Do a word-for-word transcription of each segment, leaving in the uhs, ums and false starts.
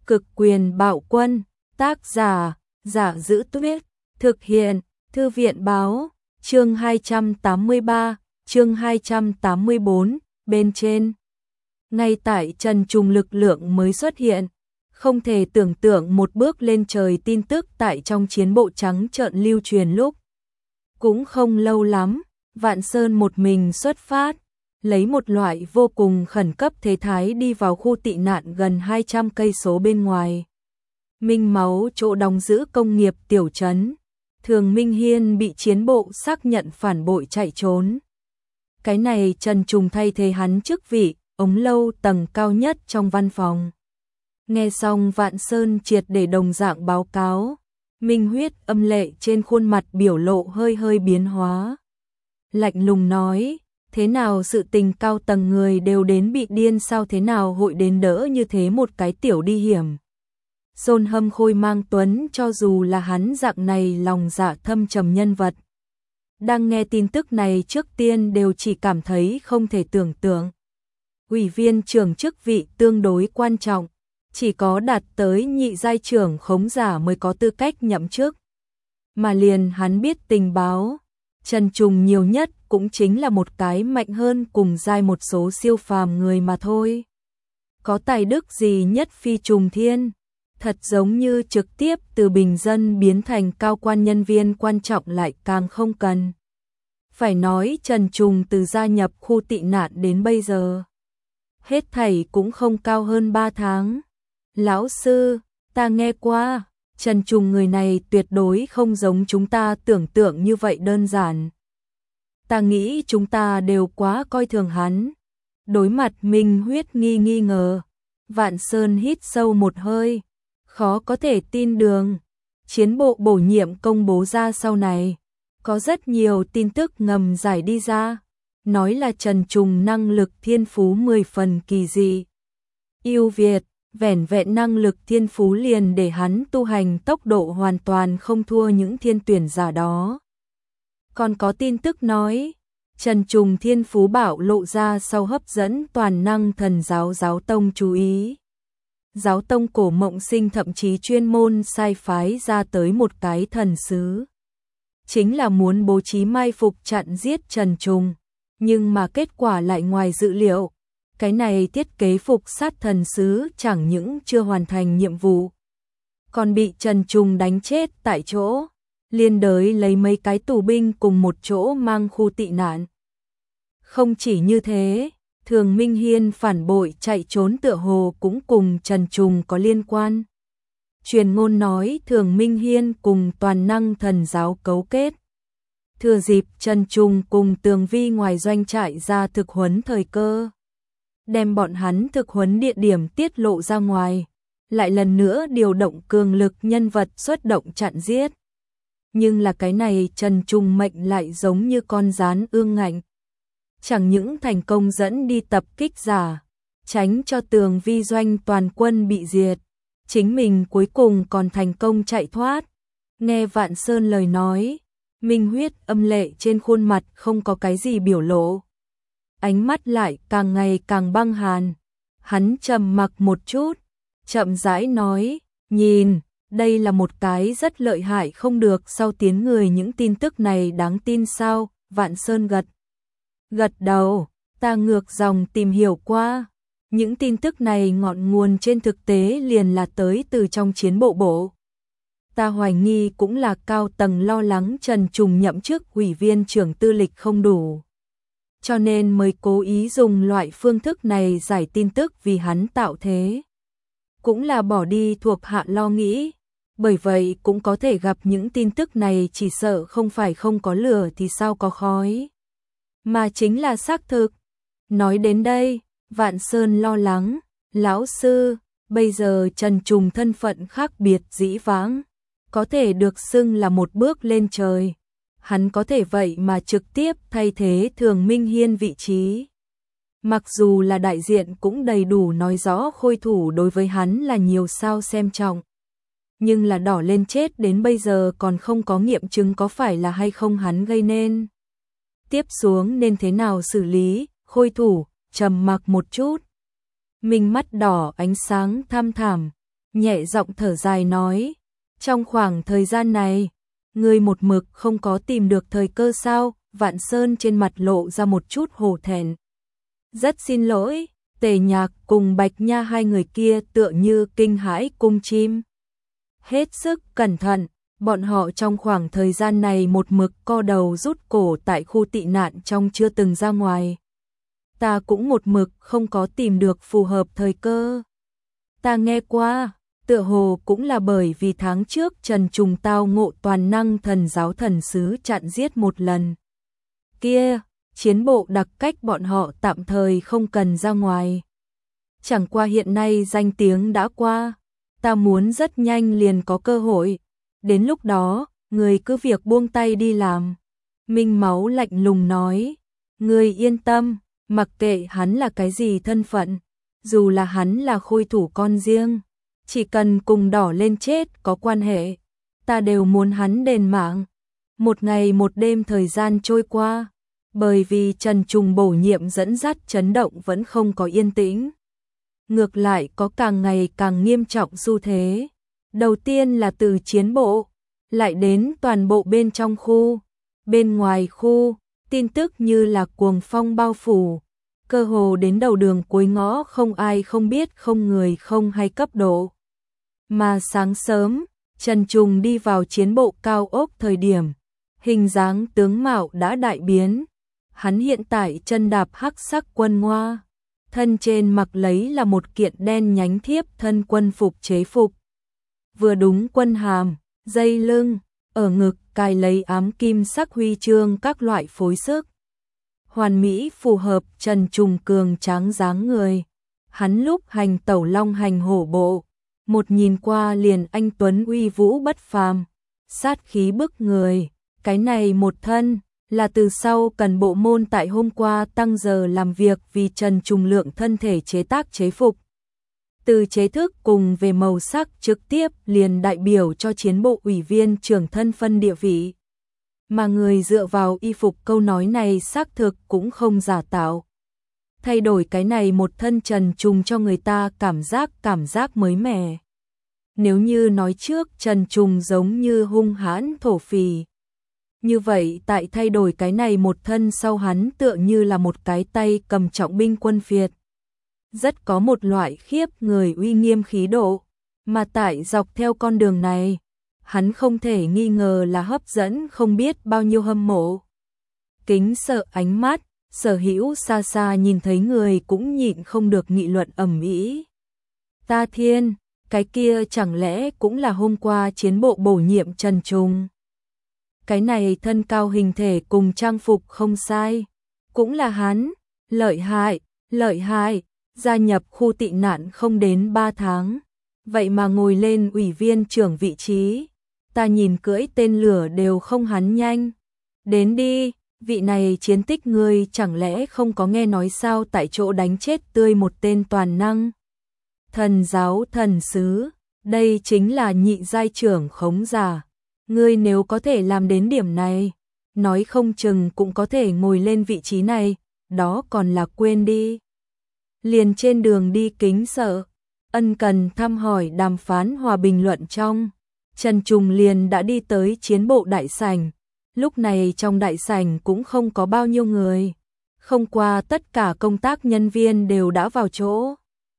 Cực quyền bạo quân, tác giả, Giả Giữ Tuyết, thực hiện, Thư viện báo, chương hai trăm tám mươi ba, chương hai trăm tám mươi bốn, bên trên. Ngay tại Trần Trùng lực lượng mới xuất hiện, không thể tưởng tượng một bước lên trời tin tức tại trong chiến bộ trắng trợn lưu truyền lúc. Cũng không lâu lắm, Vạn Sơn một mình xuất phát, lấy một loại vô cùng khẩn cấp thế thái đi vào khu tị nạn gần hai trăm cây số bên ngoài. Minh Máu chỗ đóng giữ công nghiệp tiểu trấn, Thường Minh Hiên bị chiến bộ xác nhận phản bội chạy trốn. Cái này Trần Trùng thay thế hắn chức vị, ống lâu tầng cao nhất trong văn phòng. Nghe xong Vạn Sơn triệt để đồng dạng báo cáo, Minh Huyết âm lệ trên khuôn mặt biểu lộ hơi hơi biến hóa. Lạnh lùng nói, thế nào sự tình cao tầng người đều đến bị điên sao, thế nào hội đến đỡ như thế một cái tiểu đi hiểm. Dồn Hâm Khôi Mang Tuấn cho dù là hắn dạng này lòng dạ thâm trầm nhân vật, đang nghe tin tức này trước tiên đều chỉ cảm thấy không thể tưởng tượng. Ủy viên trưởng chức vị tương đối quan trọng, chỉ có đạt tới nhị giai trưởng khống giả mới có tư cách nhậm chức. Mà liền hắn biết tình báo, Trần Trùng nhiều nhất cũng chính là một cái mạnh hơn cùng giai một số siêu phàm người mà thôi. Có tài đức gì nhất phi trùng thiên, thật giống như trực tiếp từ bình dân biến thành cao quan nhân viên quan trọng lại càng không cần. Phải nói Trần Trùng từ gia nhập khu tị nạn đến bây giờ, hết thảy cũng không cao hơn ba tháng. Lão sư, ta nghe qua, Trần Trùng người này tuyệt đối không giống chúng ta tưởng tượng như vậy đơn giản. Ta nghĩ chúng ta đều quá coi thường hắn. Đối mặt Minh Huyết nghi nghi ngờ, Vạn Sơn hít sâu một hơi, khó có thể tin đường. Chiến bộ bổ nhiệm công bố ra sau này, có rất nhiều tin tức ngầm giải đi ra, nói là Trần Trùng năng lực thiên phú mười phần kỳ dị, ưu việt. Vẻn vẹn năng lực thiên phú liền để hắn tu hành tốc độ hoàn toàn không thua những thiên tuyển giả đó. Còn có tin tức nói, Trần Trùng thiên phú bảo lộ ra sau hấp dẫn toàn năng thần giáo giáo tông chú ý. Giáo tông Cổ Mộng Sinh thậm chí chuyên môn sai phái ra tới một cái thần sứ, chính là muốn bố trí mai phục chặn giết Trần Trùng, nhưng mà kết quả lại ngoài dự liệu. Cái này thiết kế phục sát thần sứ chẳng những chưa hoàn thành nhiệm vụ, còn bị Trần Trùng đánh chết tại chỗ, liên đới lấy mấy cái tù binh cùng một chỗ mang khu tị nạn. Không chỉ như thế, Thường Minh Hiên phản bội chạy trốn tựa hồ cũng cùng Trần Trùng có liên quan. Truyền ngôn nói Thường Minh Hiên cùng toàn năng thần giáo cấu kết. Thừa dịp Trần Trùng cùng Tường Vi ngoài doanh trại ra thực huấn thời cơ, đem bọn hắn thực huấn địa điểm tiết lộ ra ngoài, lại lần nữa điều động cường lực nhân vật xuất động chặn giết. Nhưng là cái này Trần Trùng mệnh lại giống như con gián ương ngạnh, chẳng những thành công dẫn đi tập kích giả, tránh cho Tường Vi doanh toàn quân bị diệt, chính mình cuối cùng còn thành công chạy thoát. Nghe Vạn Sơn lời nói, Minh Huyết âm lệ trên khuôn mặt không có cái gì biểu lộ, ánh mắt lại càng ngày càng băng hàn. Hắn trầm mặc một chút, chậm rãi nói, nhìn, đây là một cái rất lợi hại không được sau tiến người, những tin tức này đáng tin sao? Vạn Sơn gật gật đầu, ta ngược dòng tìm hiểu qua, những tin tức này ngọn nguồn trên thực tế liền là tới từ trong chiến bộ bộ. Ta hoài nghi cũng là cao tầng lo lắng Trần Trùng nhậm chức ủy viên trưởng tư lịch không đủ, cho nên mới cố ý dùng loại phương thức này giải tin tức vì hắn tạo thế. Cũng là bỏ đi thuộc hạ lo nghĩ, bởi vậy cũng có thể gặp những tin tức này chỉ sợ không phải không có lửa thì sao có khói, mà chính là xác thực. Nói đến đây, Vạn Sơn lo lắng, lão sư, bây giờ Trần Trùng thân phận khác biệt dĩ vãng, có thể được xưng là một bước lên trời. Hắn có thể vậy mà trực tiếp thay thế Thường Minh Hiên vị trí. Mặc dù là đại diện cũng đầy đủ nói rõ khôi thủ đối với hắn là nhiều sao xem trọng, nhưng là đỏ lên chết đến bây giờ còn không có nghiệm chứng có phải là hay không hắn gây nên. Tiếp xuống nên thế nào xử lý? Khôi thủ trầm mặc một chút, mình mắt đỏ ánh sáng thăm thẳm, nhẹ giọng thở dài nói, trong khoảng thời gian này, ngươi một mực không có tìm được thời cơ sao? Vạn Sơn trên mặt lộ ra một chút hổ thẹn. Rất xin lỗi, Tề Nhạc cùng Bạch Nha hai người kia tựa như kinh hãi cung chim. Hết sức cẩn thận, bọn họ trong khoảng thời gian này một mực co đầu rút cổ tại khu tị nạn trong chưa từng ra ngoài. Ta cũng một mực không có tìm được phù hợp thời cơ. Ta nghe qua, tựa hồ cũng là bởi vì tháng trước Trần Trùng tao ngộ toàn năng thần giáo thần sứ chặn giết một lần. Kia, chiến bộ đặc cách bọn họ tạm thời không cần ra ngoài. Chẳng qua hiện nay danh tiếng đã qua, ta muốn rất nhanh liền có cơ hội. Đến lúc đó, người cứ việc buông tay đi làm. Minh Máu lạnh lùng nói, người yên tâm, mặc kệ hắn là cái gì thân phận, dù là hắn là khôi thủ con riêng, chỉ cần cùng đỏ lên chết có quan hệ, ta đều muốn hắn đền mạng. Một ngày một đêm thời gian trôi qua, bởi vì Trần Trùng bổ nhiệm dẫn dắt chấn động vẫn không có yên tĩnh. Ngược lại có càng ngày càng nghiêm trọng xu thế. Đầu tiên là từ chiến bộ, lại đến toàn bộ bên trong khu, bên ngoài khu, tin tức như là cuồng phong bao phủ, cơ hồ đến đầu đường cuối ngõ không ai không biết không người không hay cấp độ. Mà sáng sớm, Trần Trùng đi vào chiến bộ cao ốc thời điểm, hình dáng tướng mạo đã đại biến. Hắn hiện tại chân đạp hắc sắc quân ngoa, thân trên mặc lấy là một kiện đen nhánh thiếp thân quân phục chế phục. Vừa đúng quân hàm, dây lưng, ở ngực cài lấy ám kim sắc huy chương các loại phối sức. Hoàn mỹ phù hợp Trần Trùng cường tráng dáng người. Hắn lúc hành tẩu long hành hổ bộ, một nhìn qua liền anh tuấn uy vũ bất phàm, sát khí bức người. Cái này một thân là từ sau cần bộ môn tại hôm qua tăng giờ làm việc vì Trần Trùng lượng thân thể chế tác chế phục. Từ chế thức cùng về màu sắc trực tiếp liền đại biểu cho chiến bộ ủy viên trưởng thân phân địa vị. Mà người dựa vào y phục câu nói này xác thực cũng không giả tạo. Thay đổi cái này một thân Trần Trùng cho người ta cảm giác cảm giác mới mẻ. Nếu như nói trước Trần Trùng giống như hung hãn thổ phỉ, như vậy tại thay đổi cái này một thân sau hắn tựa như là một cái tay cầm trọng binh quân phiệt. Rất có một loại khiếp người uy nghiêm khí độ, mà tại dọc theo con đường này, hắn không thể nghi ngờ là hấp dẫn không biết bao nhiêu hâm mộ. Kính sợ ánh mắt, Sở Hữu xa xa nhìn thấy người cũng nhịn không được nghị luận ầm ĩ. Ta thiên, cái kia chẳng lẽ cũng là hôm qua chiến bộ bổ nhiệm Trần Trùng? Cái này thân cao hình thể cùng trang phục không sai, cũng là hắn, lợi hại, lợi hại, gia nhập khu tị nạn không đến ba tháng, vậy mà ngồi lên ủy viên trưởng vị trí, ta nhìn cưỡi tên lửa đều không hắn nhanh. Đến đi, vị này chiến tích ngươi chẳng lẽ không có nghe nói sao, tại chỗ đánh chết tươi một tên toàn năng thần giáo thần sứ, đây chính là nhị giai trưởng khống giả. Ngươi nếu có thể làm đến điểm này, nói không chừng cũng có thể ngồi lên vị trí này, đó còn là quên đi. Liền trên đường đi kính sợ, ân cần thăm hỏi đàm phán hòa bình luận trong, Trần Trùng liền đã đi tới chiến bộ đại sảnh. Lúc này trong đại sảnh cũng không có bao nhiêu người, không qua tất cả công tác nhân viên đều đã vào chỗ.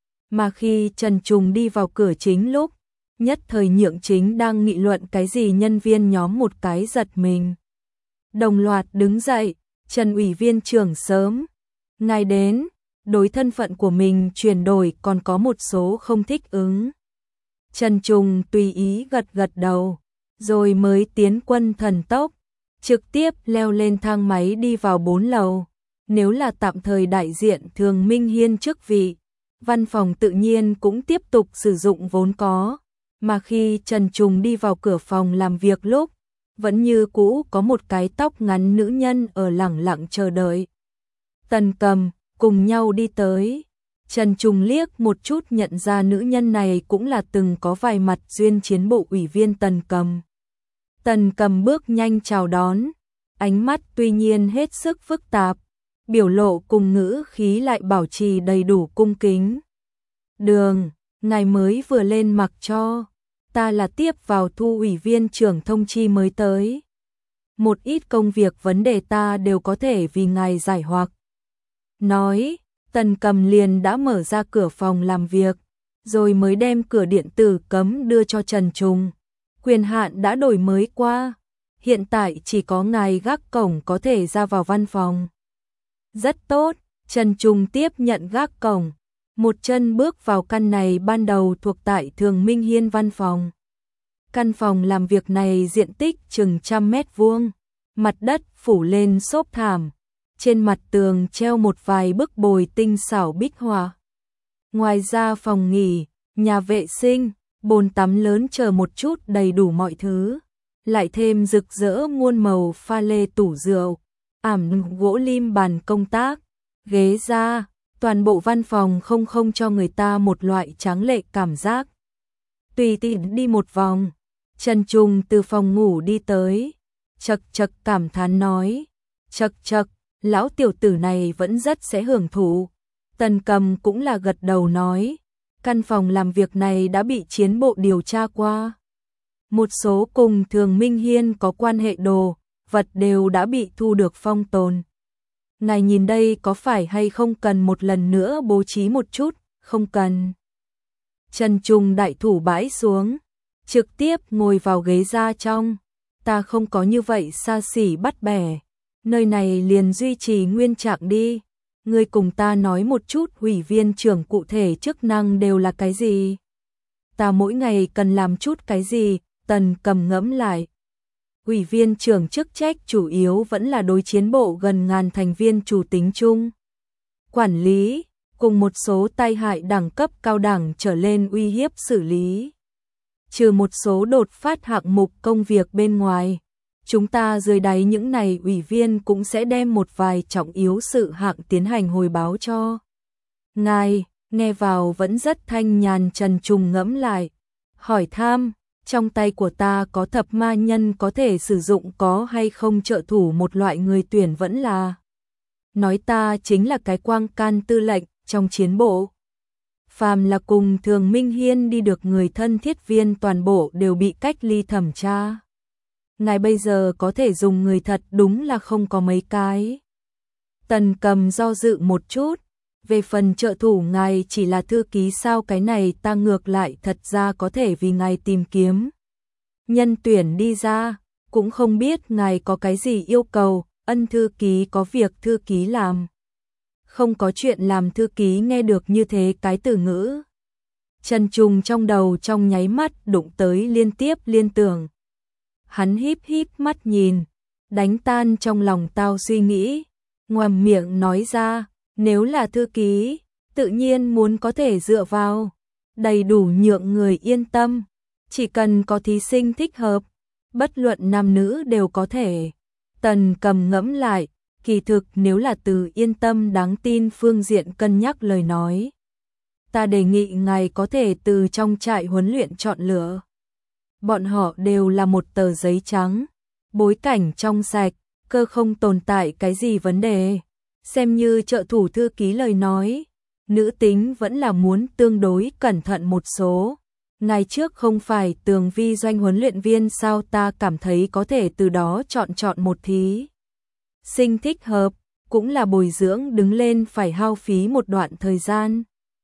Mà khi Trần Trùng đi vào cửa chính lúc, nhất thời Nhượng Chính đang nghị luận cái gì nhân viên nhóm một cái giật mình. Đồng loạt đứng dậy, Trần ủy viên trưởng sớm, ngài đến, đối thân phận của mình chuyển đổi còn có một số không thích ứng. Trần Trùng tùy ý gật gật đầu, rồi mới tiến quân thần tốc, trực tiếp leo lên thang máy đi vào bốn lầu. Nếu là tạm thời đại diện Thường Minh Hiên chức vị, văn phòng tự nhiên cũng tiếp tục sử dụng vốn có. Mà khi Trần Trùng đi vào cửa phòng làm việc lúc, vẫn như cũ có một cái tóc ngắn nữ nhân ở lẳng lặng chờ đợi. Tần Cầm cùng nhau đi tới, Trần Trùng liếc một chút nhận ra nữ nhân này cũng là từng có vài mặt duyên chiến bộ ủy viên Tần Cầm. Tần Cầm bước nhanh chào đón, ánh mắt tuy nhiên hết sức phức tạp, biểu lộ cùng ngữ khí lại bảo trì đầy đủ cung kính. Đường, ngài mới vừa lên mặc cho, ta là tiếp vào Thu ủy viên trưởng thông chi mới tới. Một ít công việc vấn đề ta đều có thể vì ngài giải hoặc. Nói, Tần Cầm liền đã mở ra cửa phòng làm việc, rồi mới đem cửa điện tử cấm đưa cho Trần Trùng. Quyền hạn đã đổi mới qua, hiện tại chỉ có ngài gác cổng có thể ra vào văn phòng. Rất tốt, Trần Trùng tiếp nhận gác cổng, một chân bước vào căn này ban đầu thuộc tại Thường Minh Hiên văn phòng. Căn phòng làm việc này diện tích chừng trăm mét vuông, mặt đất phủ lên xốp thảm, trên mặt tường treo một vài bức bồi tinh xảo bích họa. Ngoài ra phòng nghỉ, nhà vệ sinh, bồn tắm lớn chờ một chút đầy đủ mọi thứ, lại thêm rực rỡ muôn màu pha lê tủ rượu, ảm gỗ lim bàn công tác, ghế da, toàn bộ văn phòng không không cho người ta một loại tráng lệ cảm giác. Tùy tiện đi một vòng, Trần Trùng từ phòng ngủ đi tới, chật chật cảm thán nói, chật chật, lão tiểu tử này vẫn rất sẽ hưởng thụ. Tần Cầm cũng là gật đầu nói, căn phòng làm việc này đã bị chiến bộ điều tra qua. Một số cùng Thường Minh Hiên có quan hệ đồ, vật đều đã bị thu được phong tồn. Ngài nhìn đây có phải hay không cần một lần nữa bố trí một chút, không cần. Trần Trùng đại thủ bãi xuống, trực tiếp ngồi vào ghế da trong. Ta không có như vậy xa xỉ bắt bẻ, nơi này liền duy trì nguyên trạng đi. Ngươi cùng ta nói một chút ủy viên trưởng cụ thể chức năng đều là cái gì? Ta mỗi ngày cần làm chút cái gì? Tần Cầm ngẫm lại. Ủy viên trưởng chức trách chủ yếu vẫn là đối chiến bộ gần ngàn thành viên chủ tính chung, quản lý, cùng một số tai hại đẳng cấp cao đẳng trở lên uy hiếp xử lý. Trừ một số đột phát hạng mục công việc bên ngoài, chúng ta dưới đáy những này ủy viên cũng sẽ đem một vài trọng yếu sự hạng tiến hành hồi báo cho ngài. Nghe vào vẫn rất thanh nhàn. Trần Trùng ngẫm lại, hỏi thăm, trong tay của ta có thập ma nhân có thể sử dụng có hay không trợ thủ một loại người tuyển vẫn là. Nói ta chính là cái quang can tư lệnh trong chiến bộ. Phàm là cùng Thường Minh Hiên đi được người thân thiết viên toàn bộ đều bị cách ly thẩm tra. Ngài bây giờ có thể dùng người thật đúng là không có mấy cái. Tần Cầm do dự một chút, về phần trợ thủ ngài chỉ là thư ký sao, cái này ta ngược lại thật ra có thể vì ngài tìm kiếm nhân tuyển đi ra, cũng không biết ngài có cái gì yêu cầu. Ân, thư ký có việc thư ký làm, không có chuyện làm thư ký. Nghe được như thế cái từ ngữ, Trần Trùng trong đầu trong nháy mắt đụng tới liên tiếp liên tưởng. Hắn híp híp mắt nhìn, đánh tan trong lòng tao suy nghĩ, ngoàm miệng nói ra, nếu là thư ký, tự nhiên muốn có thể dựa vào, đầy đủ nhượng người yên tâm, chỉ cần có thí sinh thích hợp, bất luận nam nữ đều có thể. Tần Cầm ngẫm lại, kỳ thực nếu là từ yên tâm đáng tin phương diện cân nhắc lời nói, ta đề nghị ngài có thể từ trong trại huấn luyện chọn lựa. Bọn họ đều là một tờ giấy trắng, bối cảnh trong sạch, cơ không tồn tại cái gì vấn đề. Xem như trợ thủ thư ký lời nói, nữ tính vẫn là muốn tương đối cẩn thận một số. Ngày trước không phải Tường Vi doanh huấn luyện viên sao, ta cảm thấy có thể từ đó chọn chọn một thí sinh thích hợp, cũng là bồi dưỡng đứng lên phải hao phí một đoạn thời gian.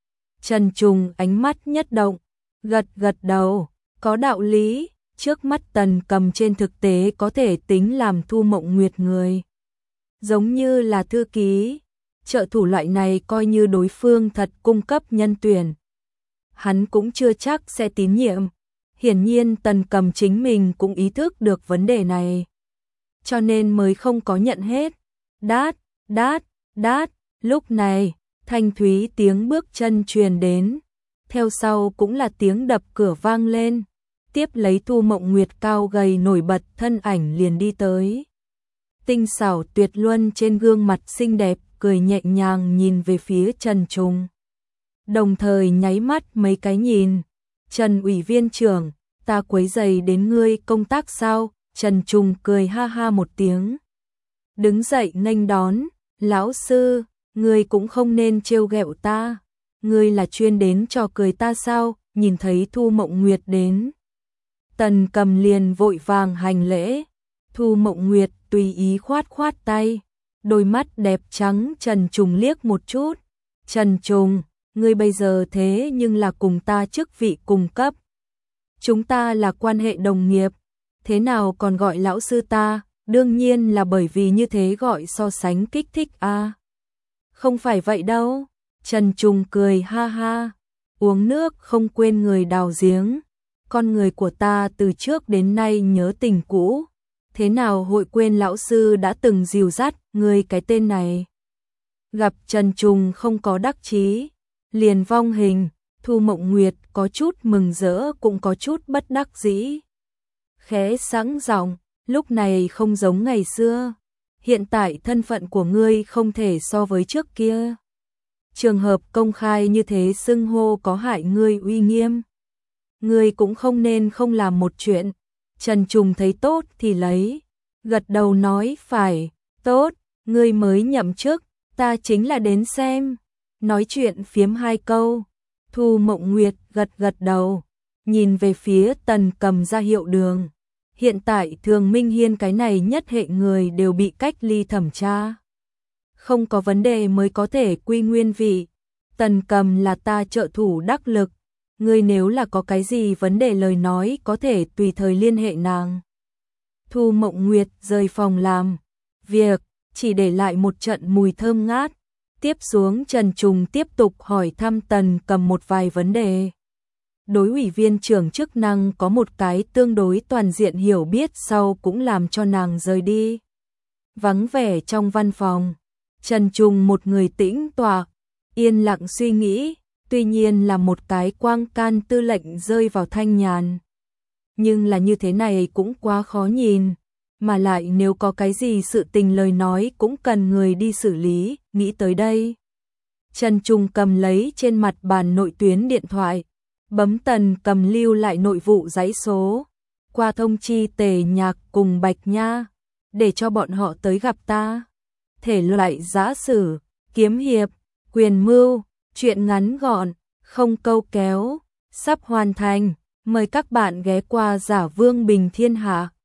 Trần Trùng ánh mắt nhất động, gật gật đầu, có đạo lý. Trước mắt Tần Cầm trên thực tế có thể tính làm Thu Mộng Nguyệt người, giống như là thư ký, trợ thủ loại này, coi như đối phương thật cung cấp nhân tuyển, hắn cũng chưa chắc sẽ tín nhiệm. Hiển nhiên Tần Cầm chính mình cũng ý thức được vấn đề này, cho nên mới không có nhận hết. Đát, đát, đát, lúc này, thanh thúy tiếng bước chân truyền đến, theo sau cũng là tiếng đập cửa vang lên, tiếp lấy Thu Mộng Nguyệt cao gầy nổi bật thân ảnh liền đi tới. Tinh xảo tuyệt luân trên gương mặt xinh đẹp, cười nhẹ nhàng nhìn về phía Trần Trùng. Đồng thời nháy mắt mấy cái nhìn, Trần ủy viên trưởng, ta quấy rầy đến ngươi công tác sao? Trần Trùng cười ha ha một tiếng, đứng dậy nghênh đón, lão sư, ngươi cũng không nên trêu ghẹo ta. ngươi là chuyên đến trò cười ta sao? Nhìn thấy Thu Mộng Nguyệt đến, Tần Cầm liền vội vàng hành lễ. Thu Mộng Nguyệt tùy ý khoát khoát tay, đôi mắt đẹp trắng Trần Trùng liếc một chút. Trần Trùng, ngươi bây giờ thế nhưng là cùng ta chức vị cùng cấp. Chúng ta là quan hệ đồng nghiệp, thế nào còn gọi lão sư ta? Đương nhiên là bởi vì như thế gọi so sánh kích thích a. À, không phải vậy đâu. Trần Trùng cười ha ha, uống nước không quên người đào giếng. Con người của ta từ trước đến nay nhớ tình cũ, thế nào hội quên lão sư đã từng dìu dắt người cái tên này. Gặp Trần Trùng không có đắc chí, liền vong hình. Thu Mộng Nguyệt có chút mừng rỡ cũng có chút bất đắc dĩ. Khẽ sẵn giọng, lúc này không giống ngày xưa, hiện tại thân phận của ngươi không thể so với trước kia. Trường hợp công khai như thế xưng hô có hại ngươi uy nghiêm. Ngươi cũng không nên không làm một chuyện. Trần Trùng thấy tốt thì lấy, gật đầu nói phải, tốt, ngươi mới nhậm chức, ta chính là đến xem. Nói chuyện phiếm hai câu, Thu Mộng Nguyệt gật gật đầu, nhìn về phía Tần Cầm ra hiệu đường. Hiện tại Thường Minh Hiên cái này nhất hệ người đều bị cách ly thẩm tra, không có vấn đề mới có thể quy nguyên vị. Tần Cầm là ta trợ thủ đắc lực, ngươi nếu là có cái gì vấn đề lời nói có thể tùy thời liên hệ nàng. Thu Mộng Nguyệt rời phòng làm việc, chỉ để lại một trận mùi thơm ngát. Tiếp xuống Trần Trùng tiếp tục hỏi thăm Tần Cầm một vài vấn đề. Đối ủy viên trưởng chức năng có một cái tương đối toàn diện hiểu biết sau cũng làm cho nàng rời đi. Vắng vẻ trong văn phòng, Trần Trùng một người tĩnh tọa, yên lặng suy nghĩ, tuy nhiên là một cái quang can tư lệnh rơi vào thanh nhàn. Nhưng là như thế này cũng quá khó nhìn, mà lại nếu có cái gì sự tình lời nói cũng cần người đi xử lý, nghĩ tới đây. Trần Trùng cầm lấy trên mặt bàn nội tuyến điện thoại, bấm Tần Cầm lưu lại nội vụ dãy số, qua thông chi Tề Nhạc cùng Bạch Nha, để cho bọn họ tới gặp ta. Thể loại giã sử, kiếm hiệp, quyền mưu, chuyện ngắn gọn, không câu kéo, sắp hoàn thành, mời các bạn ghé qua Giả Vương Bình Thiên Hạ.